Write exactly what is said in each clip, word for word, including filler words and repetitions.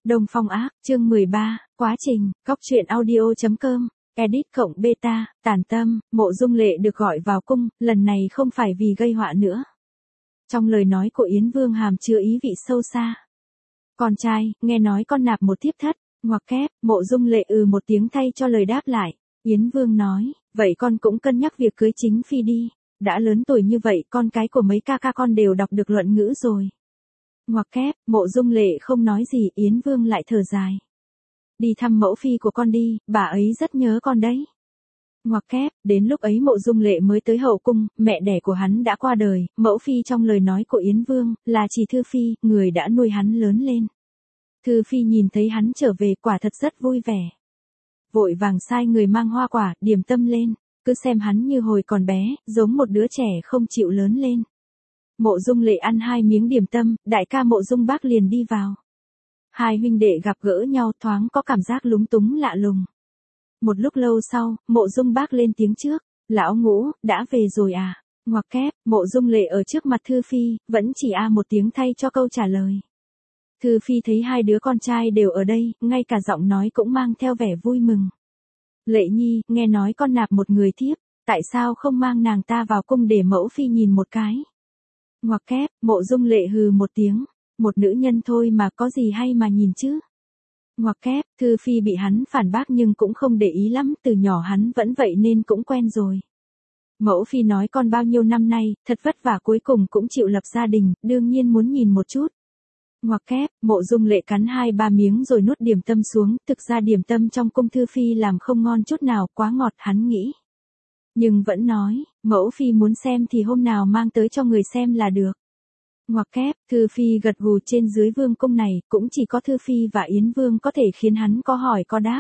Đông Phong Ác, chương mười ba, quá trình, góc truyện audio.com, edit cộng beta, tản tâm, Mộ Dung Lệ được gọi vào cung, lần này không phải vì gây họa nữa. Trong lời nói của Yến Vương hàm chứa ý vị sâu xa. Con trai, nghe nói con nạp một thiếp thất, ngoặc kép, Mộ Dung Lệ ừ một tiếng thay cho lời đáp lại. Yến Vương nói, vậy con cũng cân nhắc việc cưới chính phi đi, đã lớn tuổi như vậy con cái của mấy ca ca con đều đọc được luận ngữ rồi. Ngoặc kép, Mộ Dung Lệ không nói gì, Yến Vương lại thở dài. Đi thăm mẫu phi của con đi, bà ấy rất nhớ con đấy. Ngoặc kép, đến lúc ấy Mộ Dung Lệ mới tới hậu cung, mẹ đẻ của hắn đã qua đời, mẫu phi trong lời nói của Yến Vương, là chỉ Thư Phi, người đã nuôi hắn lớn lên. Thư Phi nhìn thấy hắn trở về quả thật rất vui vẻ. Vội vàng sai người mang hoa quả, điểm tâm lên, cứ xem hắn như hồi còn bé, giống một đứa trẻ không chịu lớn lên. Mộ Dung Lệ ăn hai miếng điểm tâm, đại ca Mộ Dung Bác liền đi vào. Hai huynh đệ gặp gỡ nhau thoáng có cảm giác lúng túng lạ lùng. Một lúc lâu sau, Mộ Dung Bác lên tiếng trước, lão Ngũ, đã về rồi à? Ngoặc kép, Mộ Dung Lệ ở trước mặt Thư Phi, vẫn chỉ a một tiếng thay cho câu trả lời. Thư Phi thấy hai đứa con trai đều ở đây, ngay cả giọng nói cũng mang theo vẻ vui mừng. Lệ Nhi, nghe nói con nạp một người thiếp, tại sao không mang nàng ta vào cung để mẫu phi nhìn một cái? Ngoặc kép, Mộ Dung Lệ hừ một tiếng, một nữ nhân thôi mà có gì hay mà nhìn chứ? Ngoặc kép, Thư Phi bị hắn phản bác nhưng cũng không để ý lắm, từ nhỏ hắn vẫn vậy nên cũng quen rồi. Mẫu phi nói con bao nhiêu năm nay, thật vất vả cuối cùng cũng chịu lập gia đình, đương nhiên muốn nhìn một chút. Ngoặc kép, Mộ Dung Lệ cắn hai ba miếng rồi nuốt điểm tâm xuống, thực ra điểm tâm trong cung Thư Phi làm không ngon chút nào, quá ngọt hắn nghĩ. Nhưng vẫn nói, mẫu phi muốn xem thì hôm nào mang tới cho người xem là được. Ngoặc kép, Thư Phi gật gù, trên dưới vương cung này, cũng chỉ có Thư Phi và Yến Vương có thể khiến hắn có hỏi có đáp.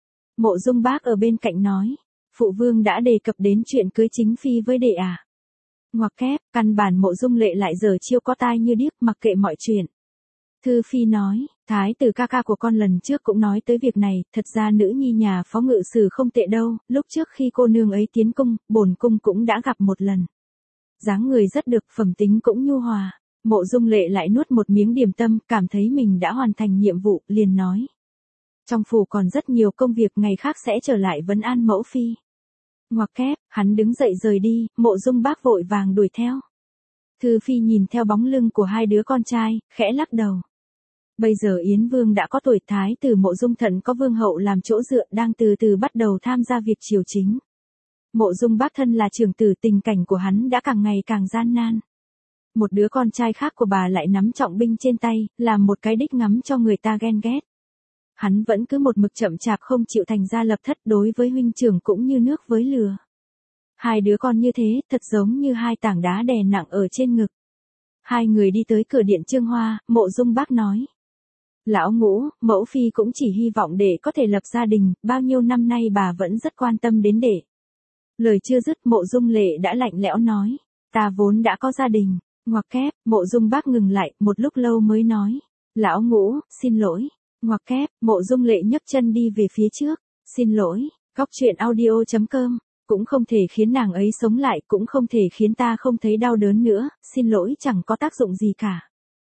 Mộ Dung Bác ở bên cạnh nói, phụ vương đã đề cập đến chuyện cưới chính phi với đệ à. Ngoặc kép, căn bản Mộ Dung Lệ lại giờ chiêu có tai như điếc, mặc kệ mọi chuyện. Thư Phi nói, thái tử ca ca của con lần trước cũng nói tới việc này, thật ra nữ nhi nhà phó ngự sử không tệ đâu, lúc trước khi cô nương ấy tiến cung, bổn cung cũng đã gặp một lần. Dáng người rất được, phẩm tính cũng nhu hòa. Mộ Dung Lệ lại nuốt một miếng điểm tâm, cảm thấy mình đã hoàn thành nhiệm vụ, liền nói. Trong phủ còn rất nhiều công việc, ngày khác sẽ trở lại vấn an mẫu phi. Ngoặc kép, hắn đứng dậy rời đi, Mộ Dung Bác vội vàng đuổi theo. Thư Phi nhìn theo bóng lưng của hai đứa con trai, khẽ lắc đầu. Bây giờ Yến Vương đã có tuổi, thái tử Mộ Dung Thận có vương hậu làm chỗ dựa, đang từ từ bắt đầu tham gia việc triều chính. Mộ Dung Bác thân là trưởng tử, tình cảnh của hắn đã càng ngày càng gian nan. Một đứa con trai khác của bà lại nắm trọng binh trên tay, làm một cái đích ngắm cho người ta ghen ghét. Hắn vẫn cứ một mực chậm chạp không chịu thành ra lập thất, đối với huynh trưởng cũng như nước với lửa. Hai đứa con như thế, thật giống như hai tảng đá đè nặng ở trên ngực. Hai người đi tới cửa điện Trương Hoa, Mộ Dung Bác nói. Lão Ngũ, mẫu phi cũng chỉ hy vọng để có thể lập gia đình, bao nhiêu năm nay bà vẫn rất quan tâm đến đệ. Lời chưa dứt, Mộ Dung Lệ đã lạnh lẽo nói, ta vốn đã có gia đình. Ngoặc kép, Mộ Dung Bác ngừng lại, một lúc lâu mới nói, lão Ngũ, xin lỗi. Ngoặc kép, Mộ Dung Lệ nhấc chân đi về phía trước, xin lỗi, góc truyện audio.com, cũng không thể khiến nàng ấy sống lại, cũng không thể khiến ta không thấy đau đớn nữa, xin lỗi chẳng có tác dụng gì cả.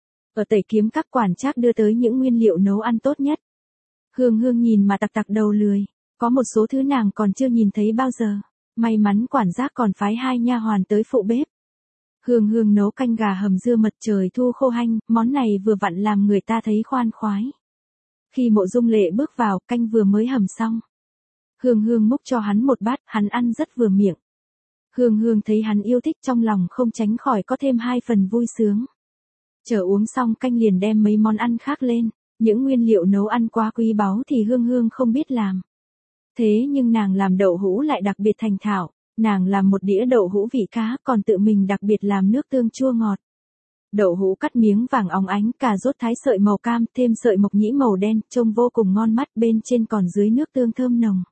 Ở Tẩy Kiếm các quản trác đưa tới những nguyên liệu nấu ăn tốt nhất. Hương Hương nhìn mà tặc tặc đầu lười, có một số thứ nàng còn chưa nhìn thấy bao giờ, may mắn quản giác còn phái hai nha hoàn tới phụ bếp. Hương Hương nấu canh gà hầm dưa mật, trời thu khô hanh, món này vừa vặn làm người ta thấy khoan khoái. Khi Mộ Dung Lệ bước vào, canh vừa mới hầm xong. Hương Hương múc cho hắn một bát, hắn ăn rất vừa miệng. Hương Hương thấy hắn yêu thích, trong lòng không tránh khỏi có thêm hai phần vui sướng. Chờ uống xong canh liền đem mấy món ăn khác lên, những nguyên liệu nấu ăn quá quý báu thì Hương Hương không biết làm. Thế nhưng nàng làm đậu hũ lại đặc biệt thành thạo. Nàng làm một đĩa đậu hũ vị cá, còn tự mình đặc biệt làm nước tương chua ngọt. Đậu hũ cắt miếng vàng óng ánh, cà rốt thái sợi màu cam, thêm sợi mộc nhĩ màu đen, trông vô cùng ngon mắt, bên trên còn dưới nước tương thơm nồng.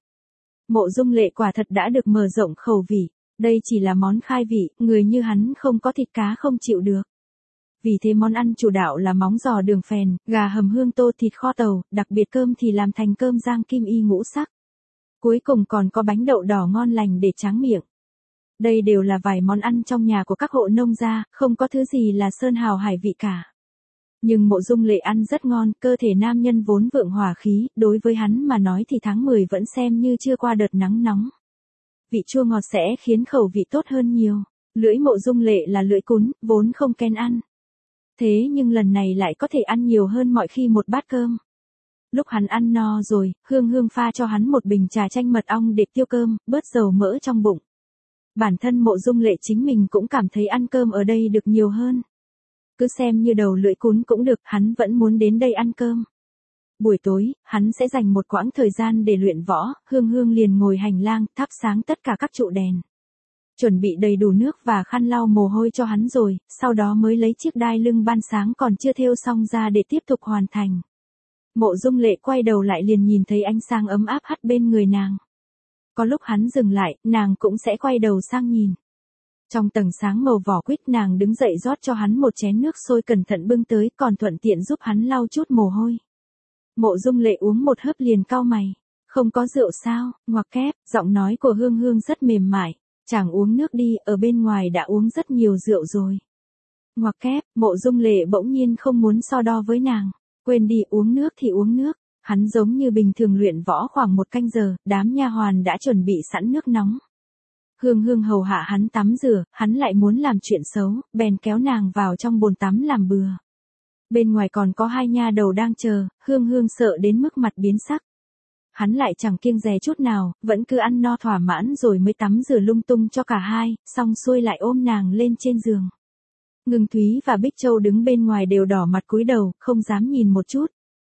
Mộ Dung Lệ quả thật đã được mở rộng khẩu vị, đây chỉ là món khai vị, người như hắn không có thịt cá không chịu được. Vì thế món ăn chủ đạo là móng giò đường phèn, gà hầm hương tô, thịt kho tàu, đặc biệt cơm thì làm thành cơm rang kim y ngũ sắc. Cuối cùng còn có bánh đậu đỏ ngon lành để tráng miệng. Đây đều là vài món ăn trong nhà của các hộ nông gia, không có thứ gì là sơn hào hải vị cả. Nhưng Mộ Dung Lệ ăn rất ngon, cơ thể nam nhân vốn vượng hỏa khí, đối với hắn mà nói thì tháng mười vẫn xem như chưa qua đợt nắng nóng. Vị chua ngọt sẽ khiến khẩu vị tốt hơn nhiều. Lưỡi Mộ Dung Lệ là lưỡi cún, vốn không kén ăn. Thế nhưng lần này lại có thể ăn nhiều hơn mọi khi một bát cơm. Lúc hắn ăn no rồi, Hương Hương pha cho hắn một bình trà chanh mật ong để tiêu cơm, bớt dầu mỡ trong bụng. Bản thân Mộ Dung Lệ chính mình cũng cảm thấy ăn cơm ở đây được nhiều hơn. Cứ xem như đầu lưỡi cún cũng được, hắn vẫn muốn đến đây ăn cơm. Buổi tối, hắn sẽ dành một quãng thời gian để luyện võ, Hương Hương liền ngồi hành lang, thắp sáng tất cả các trụ đèn. Chuẩn bị đầy đủ nước và khăn lau mồ hôi cho hắn rồi, sau đó mới lấy chiếc đai lưng ban sáng còn chưa thêu xong ra để tiếp tục hoàn thành. Mộ Dung Lệ quay đầu lại liền nhìn thấy ánh sáng ấm áp hắt bên người nàng. Có lúc hắn dừng lại, nàng cũng sẽ quay đầu sang nhìn. Trong tầng sáng màu vỏ quýt nàng đứng dậy rót cho hắn một chén nước sôi cẩn thận bưng tới còn thuận tiện giúp hắn lau chút mồ hôi. Mộ Dung Lệ uống một hớp liền cau mày. Không có rượu sao, ngoặc kép, giọng nói của Hương Hương rất mềm mại. Chàng uống nước đi, ở bên ngoài đã uống rất nhiều rượu rồi. Ngoặc kép, Mộ Dung Lệ bỗng nhiên không muốn so đo với nàng. Quên đi, uống nước thì uống nước. Hắn giống như bình thường luyện võ khoảng một canh giờ, đám nha hoàn đã chuẩn bị sẵn nước nóng. Hương Hương hầu hạ hắn tắm rửa, hắn lại muốn làm chuyện xấu, bèn kéo nàng vào trong bồn tắm làm bừa. Bên ngoài còn có hai nha đầu đang chờ, Hương Hương sợ đến mức mặt biến sắc. Hắn lại chẳng kiêng dè chút nào, vẫn cứ ăn no thỏa mãn rồi mới tắm rửa lung tung cho cả hai, xong xuôi lại ôm nàng lên trên giường. Ngưng Thúy và Bích Châu đứng bên ngoài đều đỏ mặt cúi đầu, không dám nhìn một chút.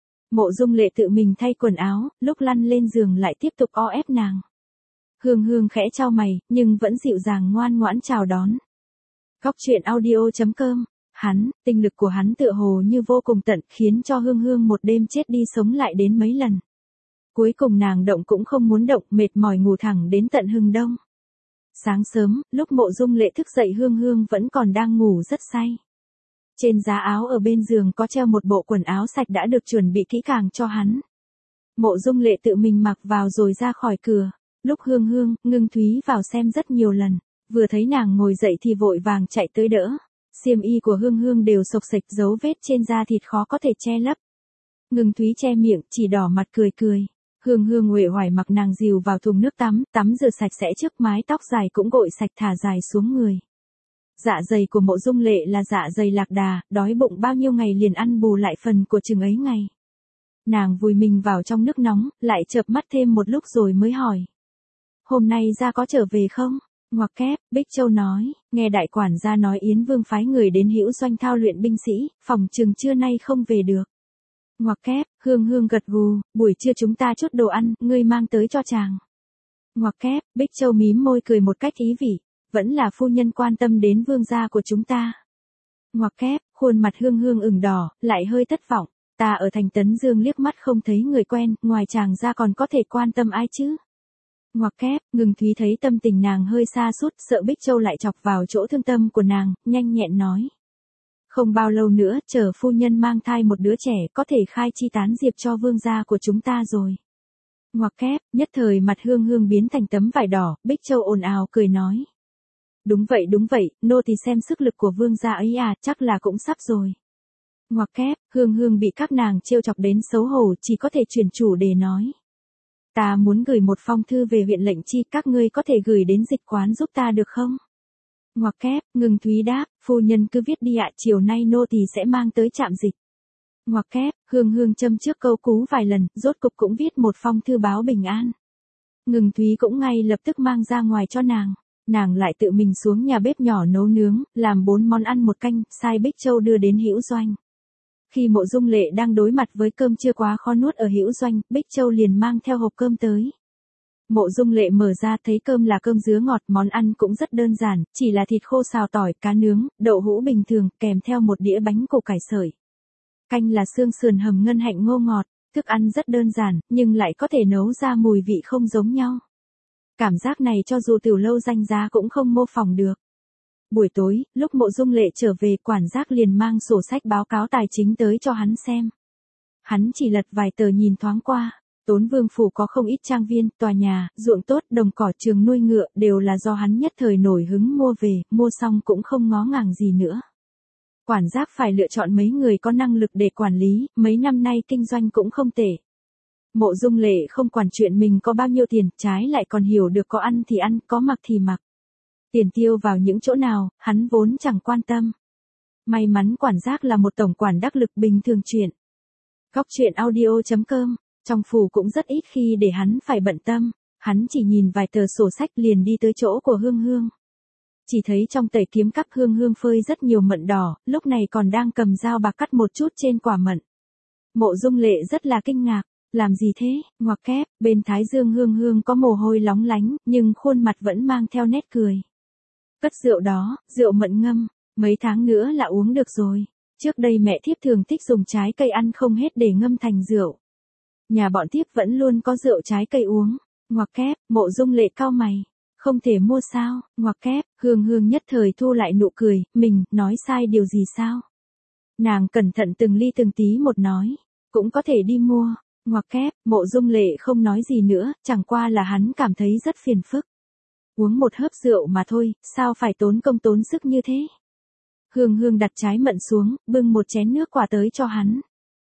Mộ Dung Lệ tự mình thay quần áo, lúc lăn lên giường lại tiếp tục o ép nàng. Hương Hương khẽ chau mày, nhưng vẫn dịu dàng ngoan ngoãn chào đón. Góc truyện audio chấm com. Hắn, tinh lực của hắn tựa hồ như vô cùng tận, khiến cho Hương Hương một đêm chết đi sống lại đến mấy lần. Cuối cùng nàng động cũng không muốn động, mệt mỏi ngủ thẳng đến tận hừng đông. Sáng sớm, lúc Mộ Dung Lệ thức dậy Hương Hương vẫn còn đang ngủ rất say. Trên giá áo ở bên giường có treo một bộ quần áo sạch đã được chuẩn bị kỹ càng cho hắn. Mộ Dung Lệ tự mình mặc vào rồi ra khỏi cửa. Lúc Hương Hương, Ngưng Thúy vào xem rất nhiều lần, vừa thấy nàng ngồi dậy thì vội vàng chạy tới đỡ. Xiêm y của Hương Hương đều xộc xệch, dấu vết trên da thịt khó có thể che lấp. Ngưng Thúy che miệng, chỉ đỏ mặt cười cười. Hương Hương uể oải mặc nàng dìu vào thùng nước tắm, tắm rửa sạch sẽ trước, mái tóc dài cũng gội sạch thả dài xuống người. Dạ dày của Mộ Dung Lệ là dạ dày lạc đà, đói bụng bao nhiêu ngày liền ăn bù lại phần của chừng ấy ngày. Nàng vùi mình vào trong nước nóng, lại chợp mắt thêm một lúc rồi mới hỏi. Hôm nay gia có trở về không? Ngoặc kép, Bích Châu nói, nghe đại quản gia nói Yến Vương phái người đến Hữu Doanh thao luyện binh sĩ, phòng chừng trưa nay không về được. Ngoặc kép, Hương Hương gật gù, buổi trưa chúng ta chốt đồ ăn, ngươi mang tới cho chàng. Ngoặc kép, Bích Châu mím môi cười một cách ý vị, vẫn là phu nhân quan tâm đến vương gia của chúng ta. Ngoặc kép, khuôn mặt Hương Hương ửng đỏ, lại hơi thất vọng, ta ở thành Tấn Dương liếc mắt không thấy người quen, ngoài chàng ra còn có thể quan tâm ai chứ? Ngoặc kép, Ngưng Thúy thấy tâm tình nàng hơi sa sút, sợ Bích Châu lại chọc vào chỗ thương tâm của nàng, nhanh nhẹn nói. Không bao lâu nữa, chờ phu nhân mang thai một đứa trẻ có thể khai chi tán diệp cho vương gia của chúng ta rồi. Ngoặc kép, nhất thời mặt Hương Hương biến thành tấm vải đỏ, Bích Châu ồn ào cười nói. Đúng vậy đúng vậy, nô tỳ xem sức lực của vương gia ấy à, chắc là cũng sắp rồi. Ngoặc kép, Hương Hương bị các nàng trêu chọc đến xấu hổ, chỉ có thể chuyển chủ đề nói. Ta muốn gửi một phong thư về huyện Lệnh Chi, các ngươi có thể gửi đến dịch quán giúp ta được không? Ngoặc kép, Ngưng Thúy đáp, phu nhân cứ viết đi ạ, chiều nay nô tỳ sẽ mang tới trạm dịch. Ngoặc kép, Hương Hương châm trước câu cú vài lần, rốt cục cũng viết một phong thư báo bình an. Ngưng Thúy cũng ngay lập tức mang ra ngoài cho nàng. Nàng lại tự mình xuống nhà bếp nhỏ nấu nướng, làm bốn món ăn một canh, sai Bích Châu đưa đến Hữu Doanh. Khi Mộ Dung Lệ đang đối mặt với cơm chưa quá khó nuốt ở Hữu Doanh, Bích Châu liền mang theo hộp cơm tới. Mộ Dung Lệ mở ra thấy cơm là cơm dứa ngọt, món ăn cũng rất đơn giản, chỉ là thịt khô xào tỏi, cá nướng, đậu hũ bình thường, kèm theo một đĩa bánh củ cải sợi. Canh là xương sườn hầm ngân hạnh ngô ngọt, thức ăn rất đơn giản, nhưng lại có thể nấu ra mùi vị không giống nhau. Cảm giác này cho dù tiểu lâu danh giá cũng không mô phỏng được. Buổi tối, lúc Mộ Dung Lệ trở về, quản giác liền mang sổ sách báo cáo tài chính tới cho hắn xem. Hắn chỉ lật vài tờ nhìn thoáng qua. Tốn Vương phủ có không ít trang viên, tòa nhà, ruộng tốt, đồng cỏ, trường nuôi ngựa, đều là do hắn nhất thời nổi hứng mua về, mua xong cũng không ngó ngàng gì nữa. Quản giác phải lựa chọn mấy người có năng lực để quản lý, mấy năm nay kinh doanh cũng không tệ. Mộ Dung Lệ không quản chuyện mình có bao nhiêu tiền, trái lại còn hiểu được có ăn thì ăn, có mặc thì mặc. Tiền tiêu vào những chỗ nào, hắn vốn chẳng quan tâm. May mắn quản giác là một tổng quản đắc lực bình thường chuyện. Góc truyện audio chấm com, trong phủ cũng rất ít khi để hắn phải bận tâm, hắn chỉ nhìn vài tờ sổ sách liền đi tới chỗ của Hương Hương. Chỉ thấy trong tẩy kiếm cắp Hương Hương phơi rất nhiều mận đỏ, lúc này còn đang cầm dao bạc cắt một chút trên quả mận. Mộ Dung Lệ rất là kinh ngạc, làm gì thế, ngoặc kép, bên thái dương Hương Hương có mồ hôi lóng lánh, nhưng khuôn mặt vẫn mang theo nét cười. Cất rượu đó, rượu mận ngâm, mấy tháng nữa là uống được rồi. Trước đây mẹ thiếp thường thích dùng trái cây ăn không hết để ngâm thành rượu. Nhà bọn thiếp vẫn luôn có rượu trái cây uống. Ngoặc kép, Mộ Dung Lệ cau mày. Không thể mua sao, ngoặc kép, Hương Hương nhất thời thu lại nụ cười, mình, nói sai điều gì sao? Nàng cẩn thận từng ly từng tí một nói, cũng có thể đi mua, ngoặc kép, Mộ Dung Lệ không nói gì nữa, chẳng qua là hắn cảm thấy rất phiền phức. Uống một hớp rượu mà thôi, sao phải tốn công tốn sức như thế? Hương Hương đặt trái mận xuống, bưng một chén nước quả tới cho hắn.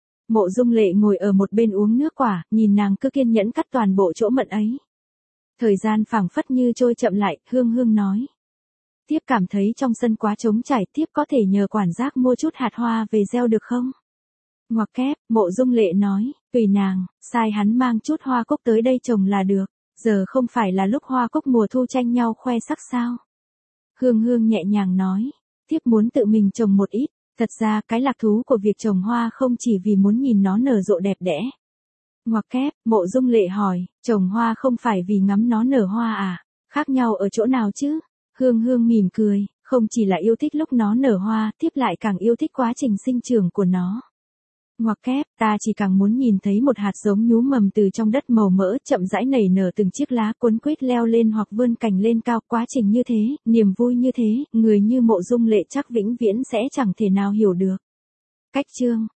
Mộ Dung Lệ ngồi ở một bên uống nước quả, nhìn nàng cứ kiên nhẫn cắt toàn bộ chỗ mận ấy. Thời gian phảng phất như trôi chậm lại, Hương Hương nói. Tiếp cảm thấy trong sân quá trống trải, tiếp có thể nhờ quản giác mua chút hạt hoa về gieo được không? Ngoặc kép, Mộ Dung Lệ nói, tùy nàng, sai hắn mang chút hoa cúc tới đây trồng là được, giờ không phải là lúc hoa cúc mùa thu tranh nhau khoe sắc sao? Hương Hương nhẹ nhàng nói, tiếp muốn tự mình trồng một ít, thật ra cái lạc thú của việc trồng hoa không chỉ vì muốn nhìn nó nở rộ đẹp đẽ. Ngoặc kép, Mộ Dung Lệ hỏi, trồng hoa không phải vì ngắm nó nở hoa à, khác nhau ở chỗ nào chứ? Hương Hương mỉm cười, không chỉ là yêu thích lúc nó nở hoa, tiếp lại càng yêu thích quá trình sinh trưởng của nó. Ngoặc kép, ta chỉ càng muốn nhìn thấy một hạt giống nhú mầm từ trong đất màu mỡ chậm rãi nảy nở từng chiếc lá cuốn quýt leo lên hoặc vươn cành lên cao, quá trình như thế, niềm vui như thế, người như Mộ Dung Lệ chắc vĩnh viễn sẽ chẳng thể nào hiểu được. Cách chương